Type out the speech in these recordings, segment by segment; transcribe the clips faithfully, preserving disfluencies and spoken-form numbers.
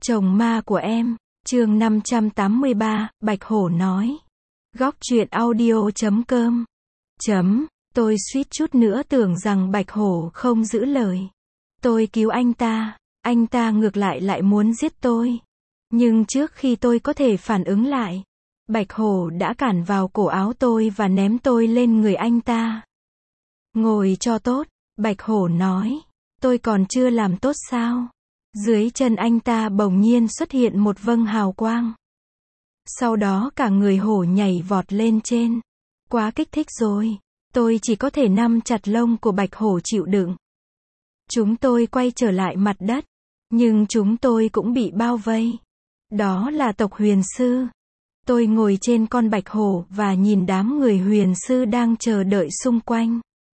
Chồng ma của em, chương năm trăm tám mươi ba, Bạch Hổ nói. Góc truyện audio chấm com. Chấm, tôi suýt chút nữa tưởng rằng Bạch Hổ không giữ lời. Tôi cứu anh ta, anh ta ngược lại lại muốn giết tôi. Nhưng trước khi tôi có thể phản ứng lại, Bạch Hổ đã cản vào cổ áo tôi và ném tôi lên người anh ta. Ngồi cho tốt, Bạch Hổ nói. Tôi còn chưa làm tốt sao? Dưới chân anh ta bỗng nhiên xuất hiện một vầng hào quang. Sau đó cả người hổ nhảy vọt lên trên. Quá kích thích rồi. Tôi chỉ có thể nắm chặt lông của Bạch Hổ chịu đựng. Chúng tôi quay trở lại mặt đất. Nhưng chúng tôi cũng bị bao vây. Đó là tộc huyền sư. Tôi ngồi trên con Bạch Hổ và nhìn đám người huyền sư đang chờ đợi xung quanh.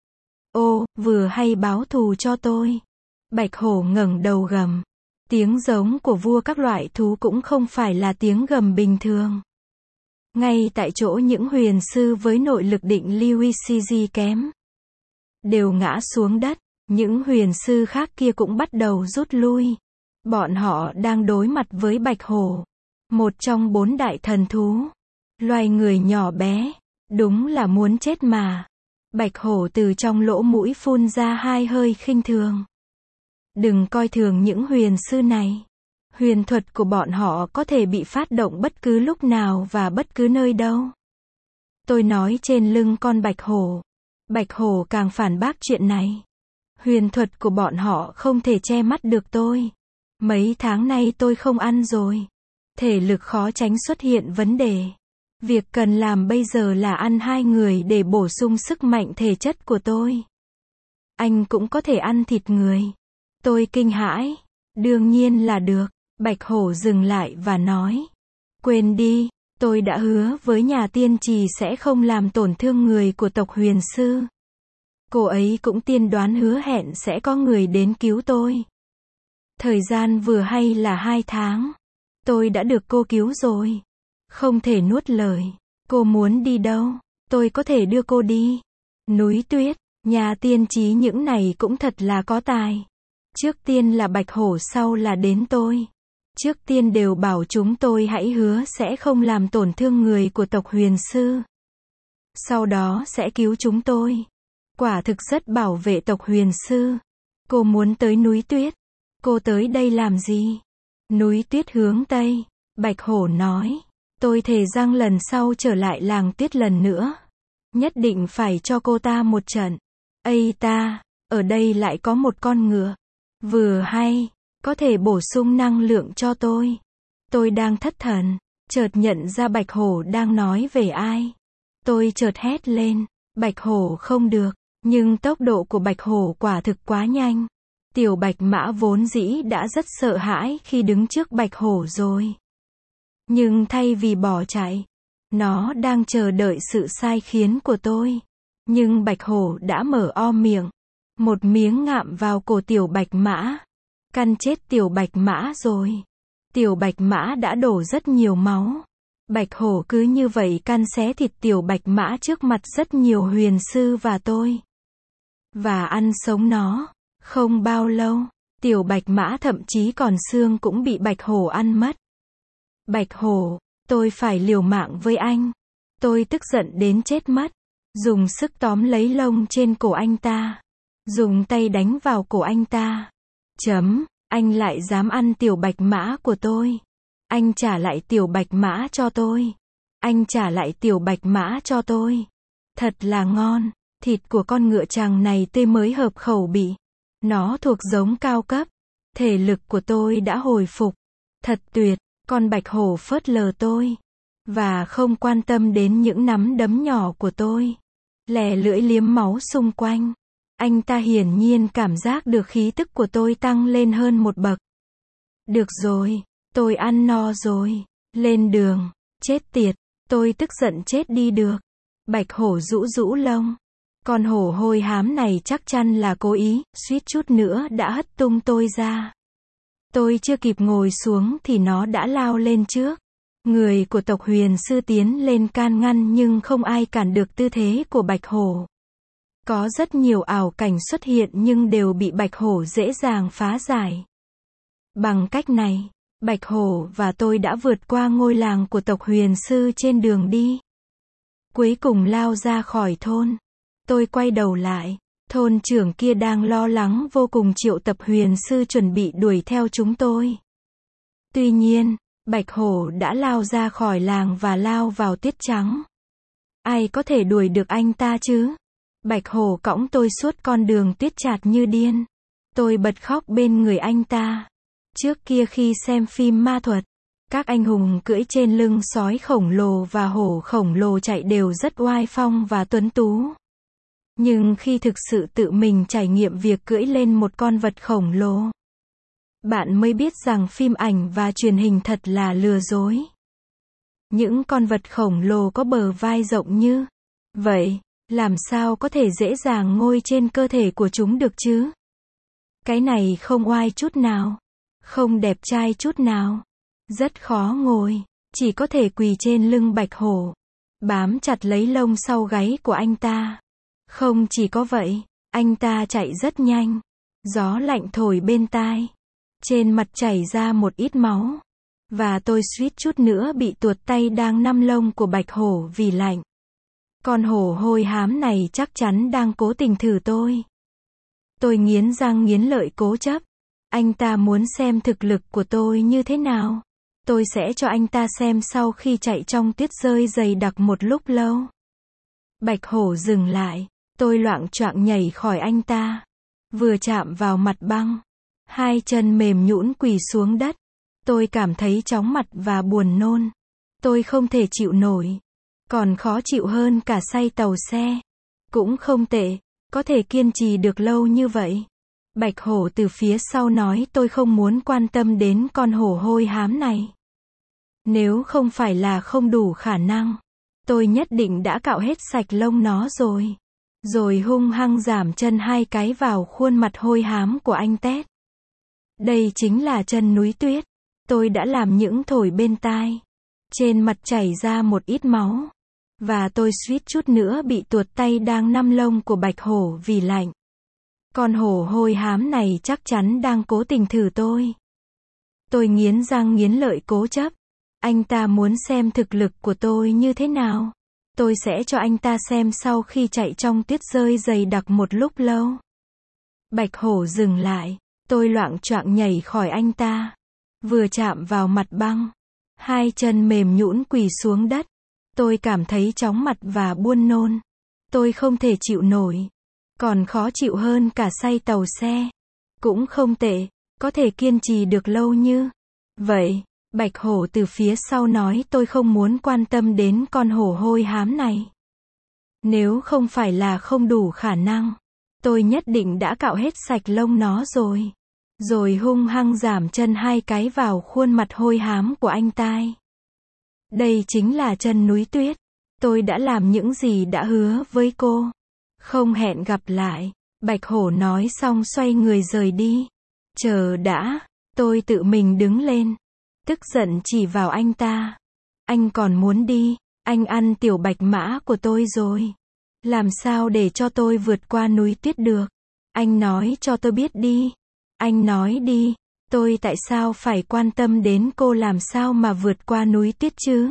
Ô, vừa hay báo thù cho tôi. Bạch Hổ ngẩng đầu gầm. Tiếng giống của vua các loại thú cũng không phải là tiếng gầm bình thường. Ngay tại chỗ những huyền sư với nội lực định lưu cg kém đều ngã xuống đất, những huyền sư khác kia cũng bắt đầu rút lui. Bọn họ đang đối mặt với Bạch Hổ, một trong bốn đại thần thú. Loài người nhỏ bé, đúng là muốn chết mà. Bạch Hổ từ trong lỗ mũi phun ra hai hơi khinh thường. Đừng coi thường những huyền sư này. Huyền thuật của bọn họ có thể bị phát động bất cứ lúc nào và bất cứ nơi đâu. Tôi nói trên lưng con Bạch Hổ. Bạch Hổ càng phản bác chuyện này. Huyền thuật của bọn họ không thể che mắt được tôi. Mấy tháng nay tôi không ăn rồi. Thể lực khó tránh xuất hiện vấn đề. Việc cần làm bây giờ là ăn hai người để bổ sung sức mạnh thể chất của tôi. Anh cũng có thể ăn thịt người. Tôi kinh hãi. Đương nhiên là được. Bạch Hổ dừng lại và nói. Quên đi, tôi đã hứa với nhà tiên trì sẽ không làm tổn thương người của tộc huyền sư. Cô ấy cũng tiên đoán hứa hẹn sẽ có người đến cứu tôi. Thời gian vừa hay là hai tháng. Tôi đã được cô cứu rồi. Không thể nuốt lời. Cô muốn đi đâu? Tôi có thể đưa cô đi. Núi Tuyết, nhà tiên trí những này cũng thật là có tài. Trước tiên là Bạch Hổ, sau là đến tôi. Trước tiên đều bảo chúng tôi hãy hứa sẽ không làm tổn thương người của tộc huyền sư. Sau đó sẽ cứu chúng tôi. Quả thực rất bảo vệ tộc huyền sư. Cô muốn tới núi Tuyết. Cô tới đây làm gì? Núi Tuyết hướng Tây. Bạch Hổ nói. Tôi thề rằng lần sau trở lại làng Tuyết lần nữa. Nhất định phải cho cô ta một trận. Ây ta, ở đây lại có một con ngựa. Vừa hay, có thể bổ sung năng lượng cho tôi. Tôi đang thất thần, chợt nhận ra Bạch Hổ đang nói về ai. Tôi chợt hét lên, Bạch Hổ không được, nhưng tốc độ của Bạch Hổ quả thực quá nhanh. Tiểu Bạch Mã vốn dĩ đã rất sợ hãi khi đứng trước Bạch Hổ rồi. Nhưng thay vì bỏ chạy, nó đang chờ đợi sự sai khiến của tôi. Nhưng Bạch Hổ đã mở o miệng. Một miếng ngạm vào cổ Tiểu Bạch Mã. Căn chết Tiểu Bạch Mã rồi. Tiểu Bạch Mã đã đổ rất nhiều máu. Bạch Hổ cứ như vậy căn xé thịt Tiểu Bạch Mã trước mặt rất nhiều huyền sư và tôi. Và ăn sống nó. Không bao lâu, Tiểu Bạch Mã thậm chí còn xương cũng bị Bạch Hổ ăn mất. Bạch Hổ, tôi phải liều mạng với anh. Tôi tức giận đến chết mất. Dùng sức tóm lấy lông trên cổ anh ta. Dùng tay đánh vào cổ anh ta. Chấm, anh lại dám ăn Tiểu Bạch Mã của tôi. Anh trả lại Tiểu Bạch Mã cho tôi. Anh trả lại Tiểu Bạch Mã cho tôi. Thật là ngon, thịt của con ngựa chàng này tươi mới hợp khẩu vị. Nó thuộc giống cao cấp. Thể lực của tôi đã hồi phục. Thật tuyệt, con Bạch Hổ phớt lờ tôi. Và không quan tâm đến những nắm đấm nhỏ của tôi. Lè lưỡi liếm máu xung quanh. Anh ta hiển nhiên cảm giác được khí tức của tôi tăng lên hơn một bậc. Được rồi, tôi ăn no rồi. Lên đường. Chết tiệt, tôi tức giận chết đi được. Bạch Hổ rũ rũ lông. Con hổ hôi hám này chắc chắn là cố ý, suýt chút nữa đã hất tung tôi ra. Tôi chưa kịp ngồi xuống thì nó đã lao lên trước. Người của tộc huyền sư tiến lên can ngăn nhưng không ai cản được tư thế của Bạch Hổ. Có rất nhiều ảo cảnh xuất hiện nhưng đều bị Bạch Hổ dễ dàng phá giải. Bằng cách này, Bạch hổ và tôi đã vượt qua ngôi làng của tộc huyền sư trên đường đi. Cuối cùng lao ra khỏi thôn. Tôi quay đầu lại. Thôn trưởng kia đang lo lắng vô cùng triệu tập huyền sư chuẩn bị đuổi theo chúng tôi. Tuy nhiên, bạch hổ đã lao ra khỏi làng và lao vào tuyết trắng. Ai có thể đuổi được anh ta chứ? Bạch hổ cõng tôi suốt con đường tuyết chát như điên. Tôi bật khóc bên người anh ta. Trước kia khi xem phim ma thuật, các anh hùng cưỡi trên lưng sói khổng lồ và hổ khổng lồ chạy đều rất oai phong và tuấn tú. Nhưng khi thực sự tự mình trải nghiệm việc cưỡi lên một con vật khổng lồ, bạn mới biết rằng phim ảnh và truyền hình thật là lừa dối. Những con vật khổng lồ có bờ vai rộng như vậy, làm sao có thể dễ dàng ngồi trên cơ thể của chúng được chứ? Cái này không oai chút nào, không đẹp trai chút nào, rất khó ngồi, chỉ có thể quỳ trên lưng bạch hổ, bám chặt lấy lông sau gáy của anh ta. Không chỉ có vậy, anh ta chạy rất nhanh, gió lạnh thổi bên tai, trên mặt chảy ra một ít máu, và tôi suýt chút nữa bị tuột tay đang nắm lông của bạch hổ vì lạnh. Con hổ hôi hám này chắc chắn đang cố tình thử tôi. Tôi nghiến răng nghiến lợi cố chấp. Anh ta muốn xem thực lực của tôi như thế nào. Tôi sẽ cho anh ta xem sau khi chạy trong tuyết rơi dày đặc một lúc lâu. Bạch hổ dừng lại. Tôi loạng choạng nhảy khỏi anh ta. Vừa chạm vào mặt băng, hai chân mềm nhũn quỳ xuống đất. Tôi cảm thấy chóng mặt và buồn nôn. Tôi không thể chịu nổi. Còn khó chịu hơn cả say tàu xe. Cũng không tệ, có thể kiên trì được lâu như vậy. Bạch hổ từ phía sau nói tôi không muốn quan tâm đến con hổ hôi hám này. Nếu không phải là không đủ khả năng, tôi nhất định đã cạo hết sạch lông nó rồi. Rồi hung hăng giảm chân hai cái vào khuôn mặt hôi hám của anh Tét. Đây chính là chân núi tuyết. Tôi đã làm những thổi bên tai. Trên mặt chảy ra một ít máu. Và tôi suýt chút nữa bị tuột tay đang nắm lông của bạch hổ vì lạnh. Con hổ hôi hám này chắc chắn đang cố tình thử tôi. Tôi nghiến răng nghiến lợi cố chấp. Anh ta muốn xem thực lực của tôi như thế nào. Tôi sẽ cho anh ta xem sau khi chạy trong tuyết rơi dày đặc một lúc lâu. Bạch hổ dừng lại. Tôi loạng choạng nhảy khỏi anh ta. Vừa chạm vào mặt băng, hai chân mềm nhũn quỳ xuống đất. Tôi cảm thấy chóng mặt và buồn nôn. Tôi không thể chịu nổi. Còn khó chịu hơn cả say tàu xe. Cũng không tệ, có thể kiên trì được lâu như vậy. Bạch hổ từ phía sau nói tôi không muốn quan tâm đến con hổ hôi hám này. Nếu không phải là không đủ khả năng, tôi nhất định đã cạo hết sạch lông nó rồi. Rồi hung hăng giảm chân hai cái vào khuôn mặt hôi hám của anh ta. Đây chính là chân núi tuyết. Tôi đã làm những gì đã hứa với cô. Không hẹn gặp lại. Bạch hổ nói xong xoay người rời đi. Chờ đã. Tôi tự mình đứng lên. Tức giận chỉ vào anh ta. Anh còn muốn đi. Anh ăn tiểu bạch mã của tôi rồi. Làm sao để cho tôi vượt qua núi tuyết được? Anh nói cho tôi biết đi. Anh nói đi. Tôi tại sao phải quan tâm đến cô làm sao mà vượt qua núi tuyết chứ?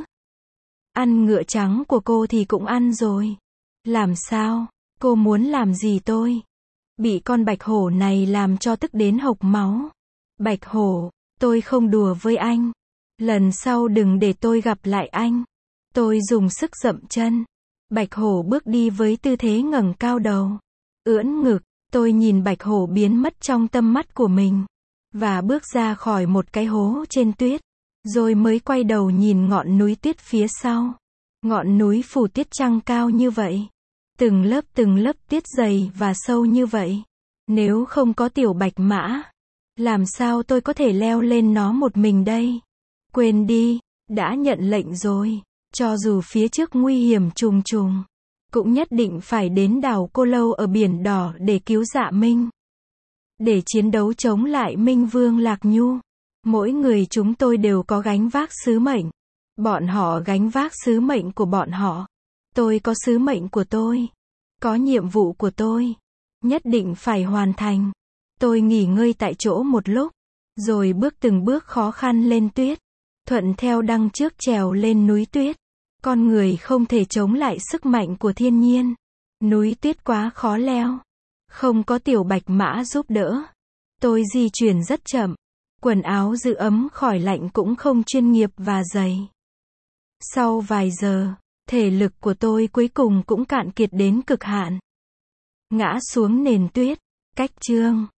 Ăn ngựa trắng của cô thì cũng ăn rồi. Làm sao? Cô muốn làm gì tôi? Bị con bạch hổ này làm cho tức đến hộc máu. Bạch hổ, tôi không đùa với anh. Lần sau đừng để tôi gặp lại anh. Tôi dùng sức dậm chân. Bạch hổ bước đi với tư thế ngẩng cao đầu. Ưỡn ngực, tôi nhìn bạch hổ biến mất trong tầm mắt của mình. Và bước ra khỏi một cái hố trên tuyết. Rồi mới quay đầu nhìn ngọn núi tuyết phía sau. Ngọn núi phủ tuyết trăng cao như vậy. Từng lớp từng lớp tuyết dày và sâu như vậy. Nếu không có tiểu bạch mã, làm sao tôi có thể leo lên nó một mình đây? Quên đi, đã nhận lệnh rồi. Cho dù phía trước nguy hiểm trùng trùng, cũng nhất định phải đến đảo Cô Lâu ở Biển Đỏ để cứu Dạ Minh. Để chiến đấu chống lại Minh Vương Lạc Nhu. Mỗi người chúng tôi đều có gánh vác sứ mệnh. Bọn họ gánh vác sứ mệnh của bọn họ. Tôi có sứ mệnh của tôi. Có nhiệm vụ của tôi. Nhất định phải hoàn thành. Tôi nghỉ ngơi tại chỗ một lúc. Rồi bước từng bước khó khăn lên tuyết. Thuận theo đăng trước trèo lên núi tuyết. Con người không thể chống lại sức mạnh của thiên nhiên. Núi tuyết quá khó leo. Không có tiểu bạch mã giúp đỡ. Tôi di chuyển rất chậm. Quần áo giữ ấm khỏi lạnh cũng không chuyên nghiệp và dày. Sau vài giờ, thể lực của tôi cuối cùng cũng cạn kiệt đến cực hạn. Ngã xuống nền tuyết. Cách chương